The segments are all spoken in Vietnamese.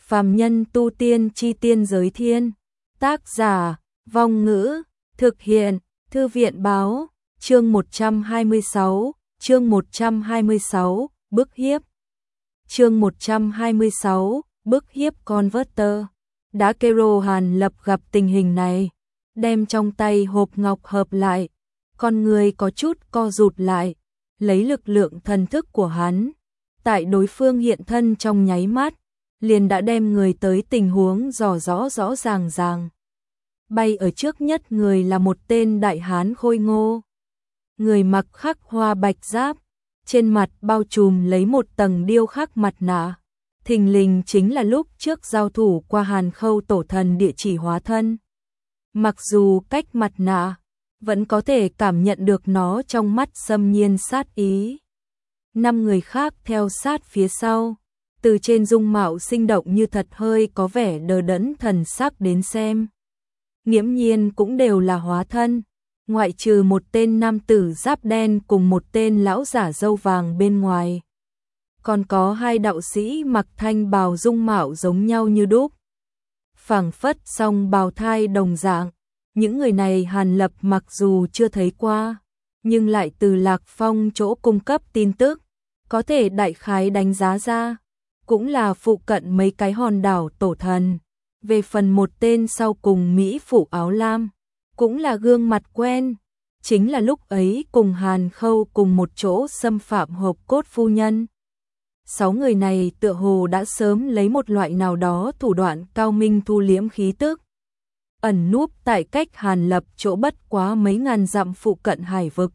Phàm nhân tu tiên chi tiên giới thiên. Tác giả, Vong Ngữ, thực hiện, Thư viện báo, chương 126, bức hiếp. Chương 126, bức hiếp Converter. Đã kêu Hàn Lập gặp tình hình này, đem trong tay hộp ngọc hợp lại, con người có chút co rụt lại, lấy lực lượng thần thức của hắn, tại đối phương hiện thân trong nháy mắt, liền đã đem người tới tình huống rõ ràng. Bay ở trước nhất người là một tên đại hán khôi ngô. Người mặc khắc hoa bạch giáp, trên mặt bao trùm lấy một tầng điêu khắc mặt nạ. Thình lình chính là lúc trước giao thủ qua Hàn Khâu tổ thần địa chỉ hóa thân. Mặc dù cách mặt nạ, vẫn có thể cảm nhận được nó trong mắt xâm nhiên sát ý. 5 người khác theo sát phía sau, từ trên dung mạo sinh động như thật hơi có vẻ đờ đẫn thần sắc đến xem. Nghiễm nhiên cũng đều là hóa thân, ngoại trừ một tên nam tử giáp đen cùng một tên lão giả râu vàng bên ngoài. Còn có 2 đạo sĩ mặc thanh bào dung mạo giống nhau như đúc. Phảng phất song bào thai đồng dạng, những người này Hàn Lập mặc dù chưa thấy qua, nhưng lại từ Lạc Phong chỗ cung cấp tin tức, có thể đại khái đánh giá ra, cũng là phụ cận mấy cái hòn đảo tổ thần. Về phần một tên sau cùng Mỹ phụ áo lam, cũng là gương mặt quen, chính là lúc ấy cùng Hàn Khâu cùng một chỗ xâm phạm hộp cốt phu nhân. 6 người này tựa hồ đã sớm lấy một loại nào đó thủ đoạn cao minh thu liễm khí tức, ẩn núp tại cách Hàn Lập chỗ bất quá mấy ngàn dặm phụ cận hải vực.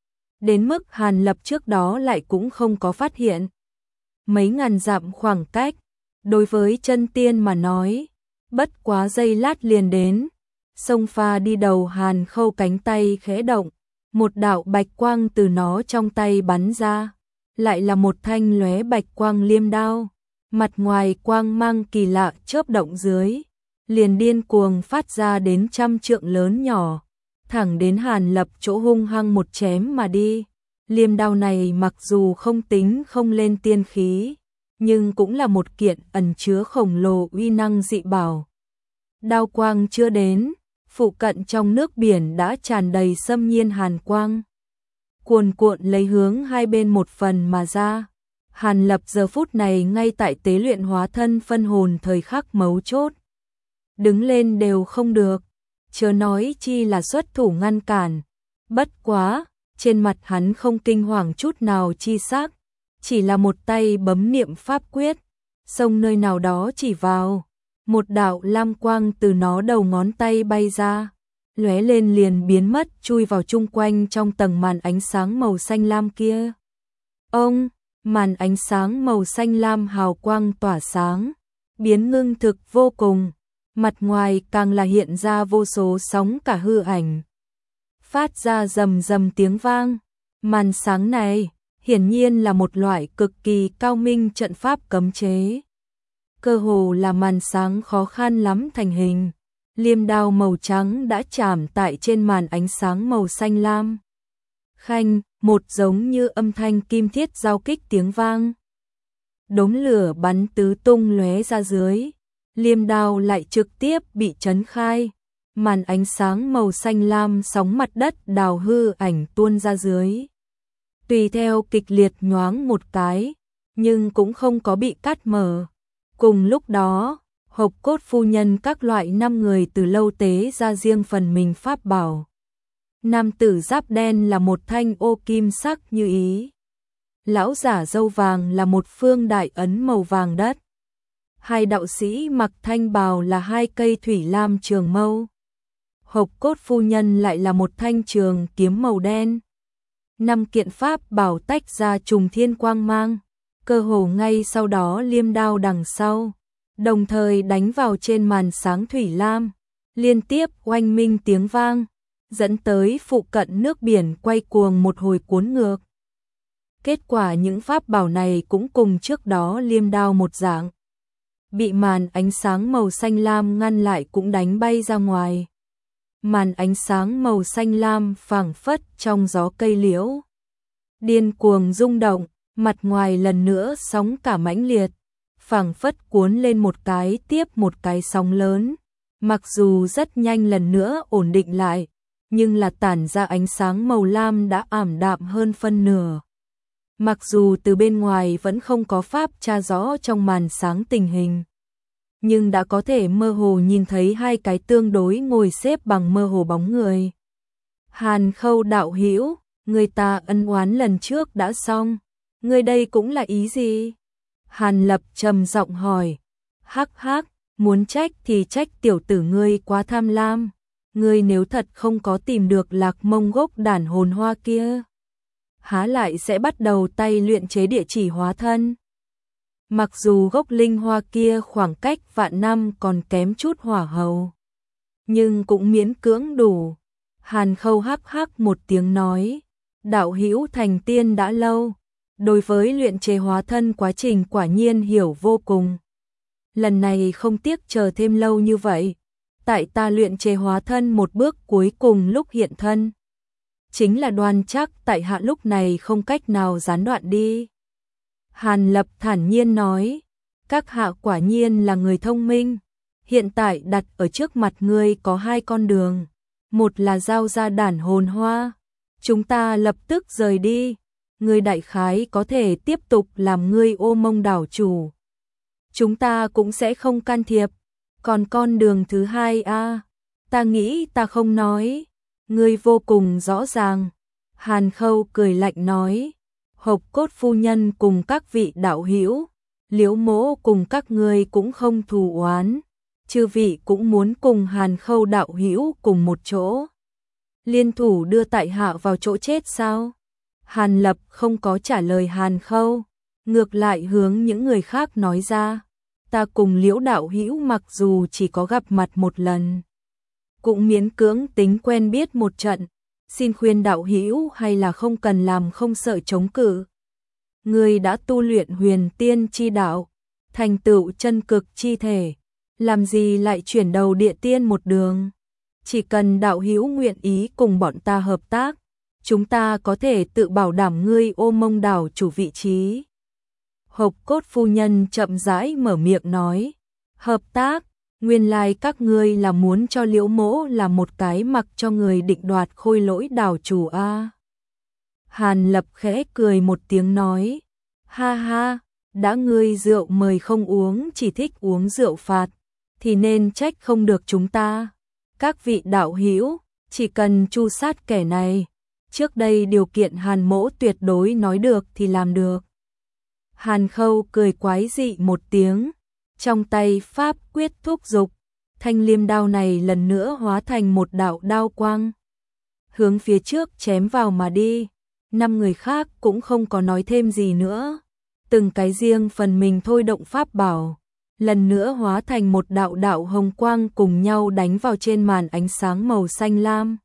Đến mức Hàn Lập trước đó lại cũng không có phát hiện. Mấy ngàn dặm khoảng cách, đối với chân tiên mà nói, bất quá giây lát liền đến. Xông pha đi đầu Hàn Khâu cánh tay khẽ động, một đạo bạch quang từ nó trong tay bắn ra, lại là một thanh lóe bạch quang liêm đao, mặt ngoài quang mang kỳ lạ chớp động dưới, liền điên cuồng phát ra đến 100 trượng lớn nhỏ, thẳng đến Hàn Lập chỗ hung hăng một chém mà đi. Liêm đao này mặc dù không tính không lên tiên khí, nhưng cũng là một kiện ẩn chứa khổng lồ uy năng dị bảo. Đao quang chưa đến, phụ cận trong nước biển đã tràn đầy xâm nhiên hàn quang, cuồn cuộn lấy hướng hai bên một phần mà ra. Hàn Lập giờ phút này ngay tại tế luyện hóa thân phân hồn thời khắc mấu chốt, đứng lên đều không được, chớ nói chi là xuất thủ ngăn cản. Bất quá, trên mặt hắn không kinh hoàng chút nào chi sắc, chỉ là một tay bấm niệm pháp quyết, xông nơi nào đó chỉ vào, một đạo lam quang từ nó đầu ngón tay bay ra, lóe lên liền biến mất chui vào chung quanh trong tầng màn ánh sáng màu xanh lam kia. Ông, màn ánh sáng màu xanh lam hào quang tỏa sáng, biến ngưng thực vô cùng, mặt ngoài càng là hiện ra vô số sóng cả hư ảnh, phát ra rầm rầm tiếng vang. Màn sáng này hiển nhiên là một loại cực kỳ cao minh trận pháp cấm chế, cơ hồ là màn sáng khó khăn lắm thành hình. Liêm đao màu trắng đã chạm tại trên màn ánh sáng màu xanh lam. Khanh, một giống như âm thanh kim thiết giao kích tiếng vang. Đốm lửa bắn tứ tung lóe ra dưới, liêm đao lại trực tiếp bị chấn khai. Màn ánh sáng màu xanh lam sóng mặt đất đào hư ảnh tuôn ra dưới, tùy theo kịch liệt nhoáng một cái, nhưng cũng không có bị cắt mở. Cùng lúc đó, hộp cốt phu nhân các loại 5 người từ lâu tế ra riêng phần mình pháp bảo. Nam tử giáp đen là một thanh ô kim sắc như ý, lão giả râu vàng là một phương đại ấn màu vàng đất, 2 đạo sĩ mặc thanh bào là 2 cây thủy lam trường mâu, hộp cốt phu nhân lại là một thanh trường kiếm màu đen. 5 kiện pháp bảo tách ra trùng thiên quang mang, cơ hồ ngay sau đó liêm đao đằng sau, đồng thời đánh vào trên màn sáng thủy lam, liên tiếp oanh minh tiếng vang, dẫn tới phụ cận nước biển quay cuồng một hồi cuốn ngược. Kết quả những pháp bảo này cũng cùng trước đó liêm đao một dạng, bị màn ánh sáng màu xanh lam ngăn lại cũng đánh bay ra ngoài. Màn ánh sáng màu xanh lam phảng phất trong gió cây liễu, điên cuồng rung động, mặt ngoài lần nữa sóng cả mãnh liệt, phảng phất cuốn lên một cái tiếp một cái sóng lớn, mặc dù rất nhanh lần nữa ổn định lại, nhưng là tản ra ánh sáng màu lam đã ảm đạm hơn phân nửa. Mặc dù từ bên ngoài vẫn không có pháp tra rõ trong màn sáng tình hình, nhưng đã có thể mơ hồ nhìn thấy hai cái tương đối ngồi xếp bằng mơ hồ bóng người. Hàn Khâu đạo hữu, người ta ân oán lần trước đã xong, người đây cũng là ý gì? Hàn Lập trầm giọng hỏi. Hắc hắc, muốn trách thì trách tiểu tử ngươi quá tham lam. Ngươi nếu thật không có tìm được Lạc Mông gốc đản hồn hoa kia, há lại sẽ bắt đầu tay luyện chế địa chỉ hóa thân. Mặc dù gốc linh hoa kia khoảng cách vạn năm còn kém chút hỏa hầu, nhưng cũng miễn cưỡng đủ. Hàn Khâu hắc hắc một tiếng nói, đạo hữu thành tiên đã lâu, đối với luyện chế hóa thân quá trình quả nhiên hiểu vô cùng. Lần này không tiếc chờ thêm lâu như vậy, tại ta luyện chế hóa thân một bước cuối cùng lúc hiện thân. Chính là đoan chắc tại hạ lúc này không cách nào gián đoạn đi. Hàn Lập thản nhiên nói, các hạ quả nhiên là người thông minh. Hiện tại đặt ở trước mặt ngươi có hai con đường. Một là giao ra đản hồn hoa, chúng ta lập tức rời đi. Ngươi đại khái có thể tiếp tục làm ngươi Ô Mông đảo chủ. Chúng ta cũng sẽ không can thiệp. Còn con đường thứ hai ta nghĩ ta không nói. Ngươi vô cùng rõ ràng. Hàn Khâu cười lạnh nói, Hộc Cốt phu nhân cùng các vị đạo hữu, Liễu Mỗ cùng các ngươi cũng không thù oán, chư vị cũng muốn cùng Hàn Khâu đạo hữu cùng một chỗ, liên thủ đưa tại hạ vào chỗ chết sao? Hàn Lập không có trả lời Hàn Khâu, ngược lại hướng những người khác nói ra, ta cùng Liễu đạo hữu mặc dù chỉ có gặp mặt một lần, cũng miễn cưỡng tính quen biết một trận, xin khuyên đạo hữu hay là không cần làm không sợ chống cự. Người đã tu luyện huyền tiên chi đạo, thành tựu chân cực chi thể, làm gì lại chuyển đầu địa tiên một đường? Chỉ cần đạo hữu nguyện ý cùng bọn ta hợp tác, chúng ta có thể tự bảo đảm ngươi Ô Mông đảo chủ vị trí. Hộc Cốt phu nhân chậm rãi mở miệng nói, hợp tác, nguyên lai các ngươi là muốn cho Liễu Mỗ là một cái mặc cho người định đoạt Khôi Lỗi đảo chủ a. Hàn Lập khẽ cười một tiếng nói, ha ha, đã ngươi rượu mời không uống chỉ thích uống rượu phạt, thì nên trách không được chúng ta. Các vị đạo hữu, chỉ cần tru sát kẻ này, trước đây điều kiện Hàn Mỗ tuyệt đối nói được thì làm được. Hàn Khâu cười quái dị một tiếng, trong tay pháp quyết thúc dục, thanh liêm đao này lần nữa hóa thành một đạo đao quang, hướng phía trước chém vào mà đi. 5 người khác cũng không có nói thêm gì nữa, từng cái riêng phần mình thôi động pháp bảo, lần nữa hóa thành một đạo đạo hồng quang cùng nhau đánh vào trên màn ánh sáng màu xanh lam.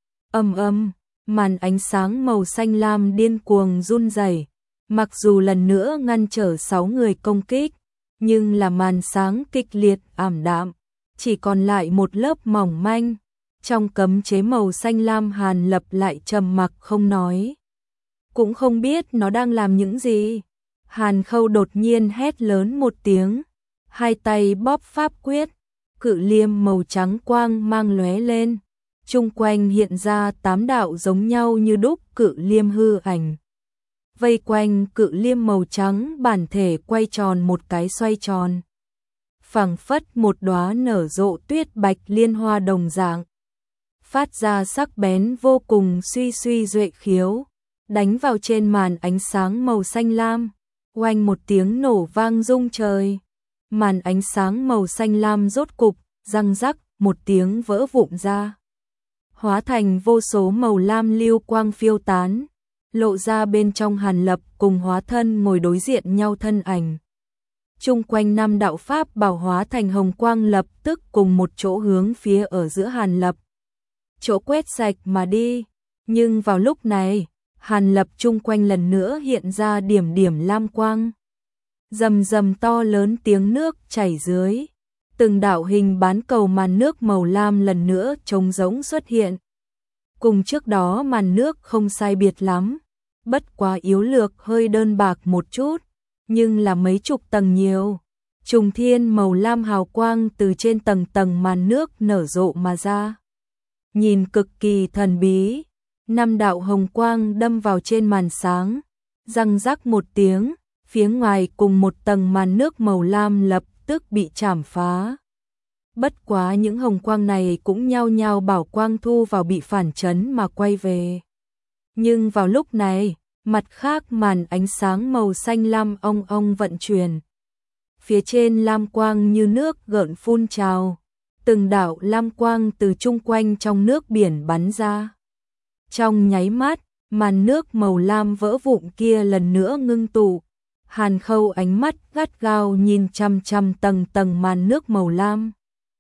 Ầm ầm, màn ánh sáng màu xanh lam điên cuồng run rẩy, mặc dù lần nữa ngăn trở 6 người công kích, nhưng là màn sáng kịch liệt ảm đạm, chỉ còn lại một lớp mỏng manh. Trong cấm chế màu xanh lam, Hàn Lập lại trầm mặc không nói, cũng không biết nó đang làm những gì. Hàn Khâu đột nhiên hét lớn một tiếng, hai tay bóp pháp quyết, cự liêm màu trắng quang mang lóe lên, chung quanh hiện ra 8 đạo giống nhau như đúc cự liêm hư ảnh. Vây quanh cự liêm màu trắng, bản thể quay tròn một cái xoay tròn, phảng phất một đóa nở rộ tuyết bạch liên hoa đồng dạng, phát ra sắc bén vô cùng suy suy duệ khiếu, đánh vào trên màn ánh sáng màu xanh lam, oanh một tiếng nổ vang rung trời. Màn ánh sáng màu xanh lam rốt cục, răng rắc, một tiếng vỡ vụn ra, hóa thành vô số màu lam lưu quang phiêu tán, lộ ra bên trong Hàn Lập cùng hóa thân ngồi đối diện nhau thân ảnh. Chung quanh 5 đạo pháp bảo hóa thành hồng quang lập tức cùng một chỗ hướng phía ở giữa Hàn Lập, chỗ quét sạch mà đi. Nhưng vào lúc này, Hàn Lập chung quanh lần nữa hiện ra điểm điểm lam quang. Rầm rầm to lớn tiếng nước chảy dưới, từng đạo hình bán cầu màn nước màu lam lần nữa trống rỗng xuất hiện. Cùng trước đó màn nước không sai biệt lắm, bất quá yếu lược hơi đơn bạc một chút, nhưng là mấy chục tầng nhiều, trùng thiên màu lam hào quang từ trên tầng tầng màn nước nở rộ mà ra. Nhìn cực kỳ thần bí, 5 đạo hồng quang đâm vào trên màn sáng, răng rắc một tiếng, phía ngoài cùng một tầng màn nước màu lam lập tức bị chảm phá. Bất quá những hồng quang này cũng nhao nhao bảo quang thu vào bị phản chấn mà quay về. Nhưng vào lúc này, mặt khác màn ánh sáng màu xanh lam ong ong vận chuyển. Phía trên lam quang như nước gợn phun trào, từng đạo lam quang từ chung quanh trong nước biển bắn ra. Trong nháy mắt, màn nước màu lam vỡ vụn kia lần nữa ngưng tụ. Hàn Khâu ánh mắt gắt gao nhìn chằm chằm tầng tầng màn nước màu lam.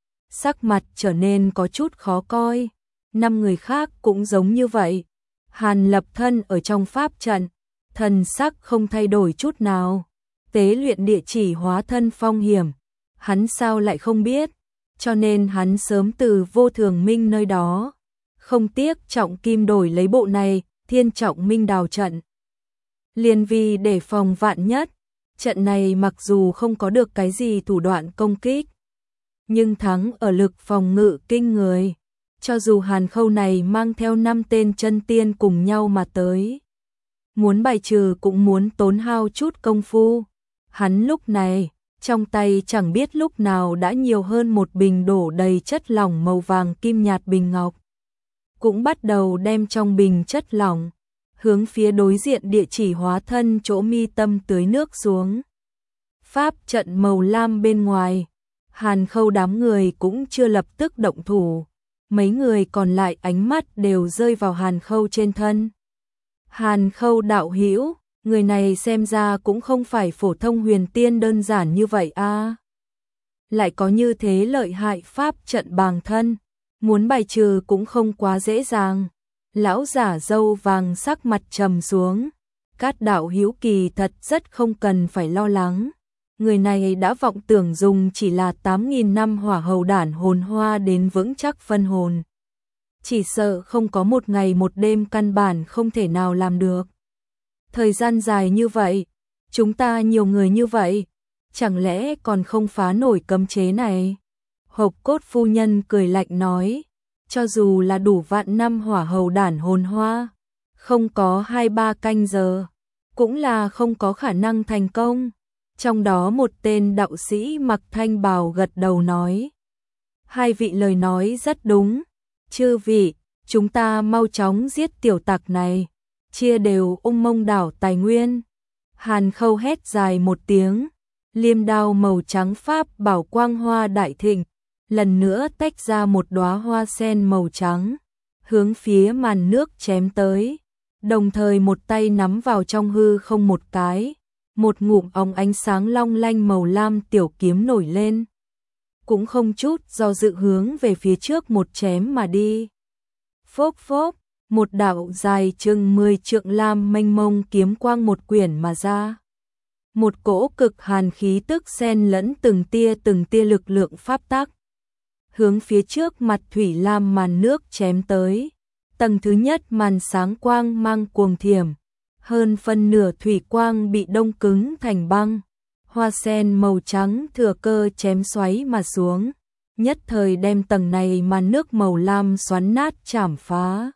Sắc mặt trở nên có chút khó coi. 5 người khác cũng giống như vậy. Hàn Lập thân ở trong pháp trận, thần sắc không thay đổi chút nào. Tế luyện địa chỉ hóa thân phong hiểm, hắn sao lại không biết, cho nên hắn sớm từ Vô Thường Minh nơi đó, không tiếc trọng kim đổi lấy bộ này, Thiên Trọng Minh đào trận. Liền vì để phòng vạn nhất, trận này mặc dù không có được cái gì thủ đoạn công kích, nhưng thắng ở lực phòng ngự kinh người, cho dù Hàn Khâu này mang theo 5 tên chân tiên cùng nhau mà tới. Muốn bài trừ cũng muốn tốn hao chút công phu. Hắn lúc này, trong tay chẳng biết lúc nào đã nhiều hơn một bình đổ đầy chất lỏng màu vàng kim nhạt bình ngọc. Cũng bắt đầu đem trong bình chất lỏng, hướng phía đối diện địa chỉ hóa thân chỗ mi tâm tưới nước xuống. Pháp trận màu lam bên ngoài, Hàn Khâu đám người cũng chưa lập tức động thủ. Mấy người còn lại ánh mắt đều rơi vào Hàn Khâu trên thân. Hàn Khâu đạo hữu, người này xem ra cũng không phải phổ thông huyền tiên đơn giản như vậy a. Lại có như thế lợi hại pháp trận bàng thân, muốn bài trừ cũng không quá dễ dàng. Lão giả râu vàng sắc mặt trầm xuống, Cát đạo hữu kỳ thật rất không cần phải lo lắng. Người này đã vọng tưởng dùng chỉ là 8.000 năm hỏa hầu đản hồn hoa đến vững chắc phân hồn. Chỉ sợ không có một ngày một đêm căn bản không thể nào làm được. Thời gian dài như vậy, chúng ta nhiều người như vậy, chẳng lẽ còn không phá nổi cấm chế này? Hộc Cốt phu nhân cười lạnh nói, cho dù là đủ vạn năm hỏa hầu đản hồn hoa, không có 2-3 canh giờ, cũng là không có khả năng thành công. Trong đó một tên đạo sĩ mặc thanh bào gật đầu nói, hai vị lời nói rất đúng, chư vị, chúng ta mau chóng giết tiểu tặc này, chia đều Mông đảo tài nguyên. Hàn Khâu hét dài một tiếng, liêm đao màu trắng pháp bảo quang hoa đại thịnh, lần nữa tách ra một đóa hoa sen màu trắng, hướng phía màn nước chém tới, đồng thời một tay nắm vào trong hư không một cái, một ngụm óng ánh sáng long lanh màu lam tiểu kiếm nổi lên, cũng không chút do dự hướng về phía trước một chém mà đi. Phốc phốc, một đạo dài chừng 10 trượng lam mênh mông kiếm quang một quyển mà ra. Một cỗ cực hàn khí tức xen lẫn từng tia lực lượng pháp tắc, hướng phía trước mặt thủy lam màn nước chém tới. Tầng thứ nhất màn sáng quang mang cuồng thiểm, hơn phân nửa thủy quang bị đông cứng thành băng. Hoa sen màu trắng thừa cơ chém xoáy mà xuống, nhất thời đem tầng này màn nước màu lam xoắn nát chảm phá.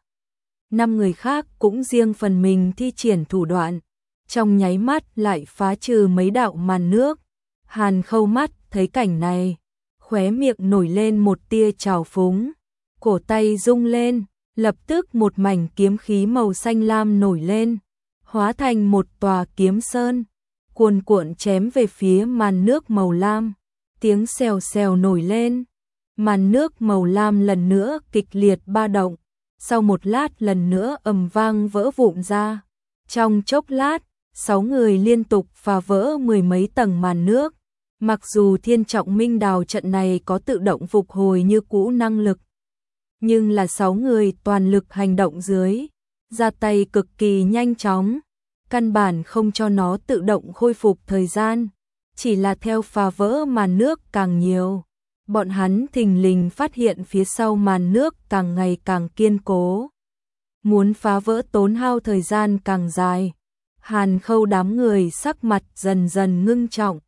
5 người khác cũng riêng phần mình thi triển thủ đoạn, trong nháy mắt lại phá trừ mấy đạo màn nước. Hàn Khâu mắt thấy cảnh này, khóe miệng nổi lên một tia trào phúng, cổ tay rung lên, lập tức một mảnh kiếm khí màu xanh lam nổi lên, hóa thành một tòa kiếm sơn, cuồn cuộn chém về phía màn nước màu lam. Tiếng xèo xèo nổi lên, màn nước màu lam lần nữa kịch liệt ba động, sau một lát lần nữa ầm vang vỡ vụn ra. Trong chốc lát, 6 người liên tục phá vỡ 10 mấy tầng màn nước. Mặc dù Thiên Trọng Minh đào trận này có tự động phục hồi như cũ năng lực, nhưng là 6 người toàn lực hành động dưới, ra tay cực kỳ nhanh chóng, căn bản không cho nó tự động khôi phục thời gian, chỉ là theo phá vỡ màn nước càng nhiều, bọn hắn thình lình phát hiện phía sau màn nước càng ngày càng kiên cố. Muốn phá vỡ tốn hao thời gian càng dài. Hàn Khâu đám người sắc mặt dần dần ngưng trọng,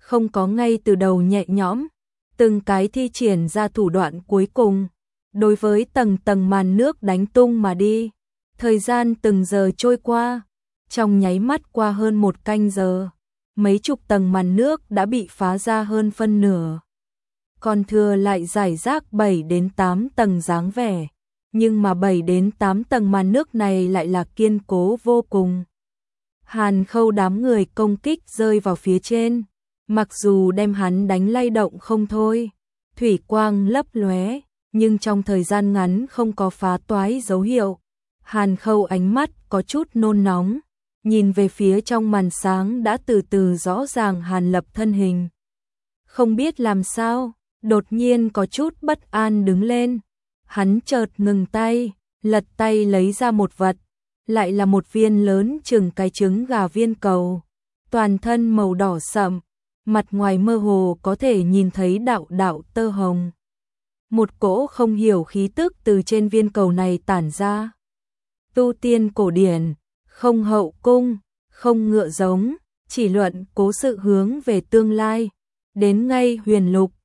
không có ngay từ đầu nhẹ nhõm, từng cái thi triển ra thủ đoạn cuối cùng. Đối với tầng tầng màn nước đánh tung mà đi, thời gian từng giờ trôi qua, trong nháy mắt qua hơn 1 canh giờ, mấy chục tầng màn nước đã bị phá ra hơn phân nửa. Còn thừa lại rải rác 7 đến 8 tầng dáng vẻ, nhưng mà 7 đến 8 tầng màn nước này lại là kiên cố vô cùng. Hàn Khâu đám người công kích rơi vào phía trên, mặc dù đem hắn đánh lay động không thôi, thủy quang lấp lóe, nhưng trong thời gian ngắn không có phá toái dấu hiệu. Hàn Khâu ánh mắt có chút nôn nóng, nhìn về phía trong màn sáng đã từ từ rõ ràng Hàn Lập thân hình. Không biết làm sao, đột nhiên có chút bất an đứng lên. Hắn chợt ngừng tay, lật tay lấy ra một vật, lại là một viên lớn chừng cái trứng gà viên cầu, toàn thân màu đỏ sậm, mặt ngoài mơ hồ có thể nhìn thấy đạo đạo tơ hồng. Một cỗ không hiểu khí tức từ trên viên cầu này tản ra. Tu tiên cổ điển, không hậu cung, không ngựa giống, chỉ luận cố sự hướng về tương lai, đến ngay huyền lục,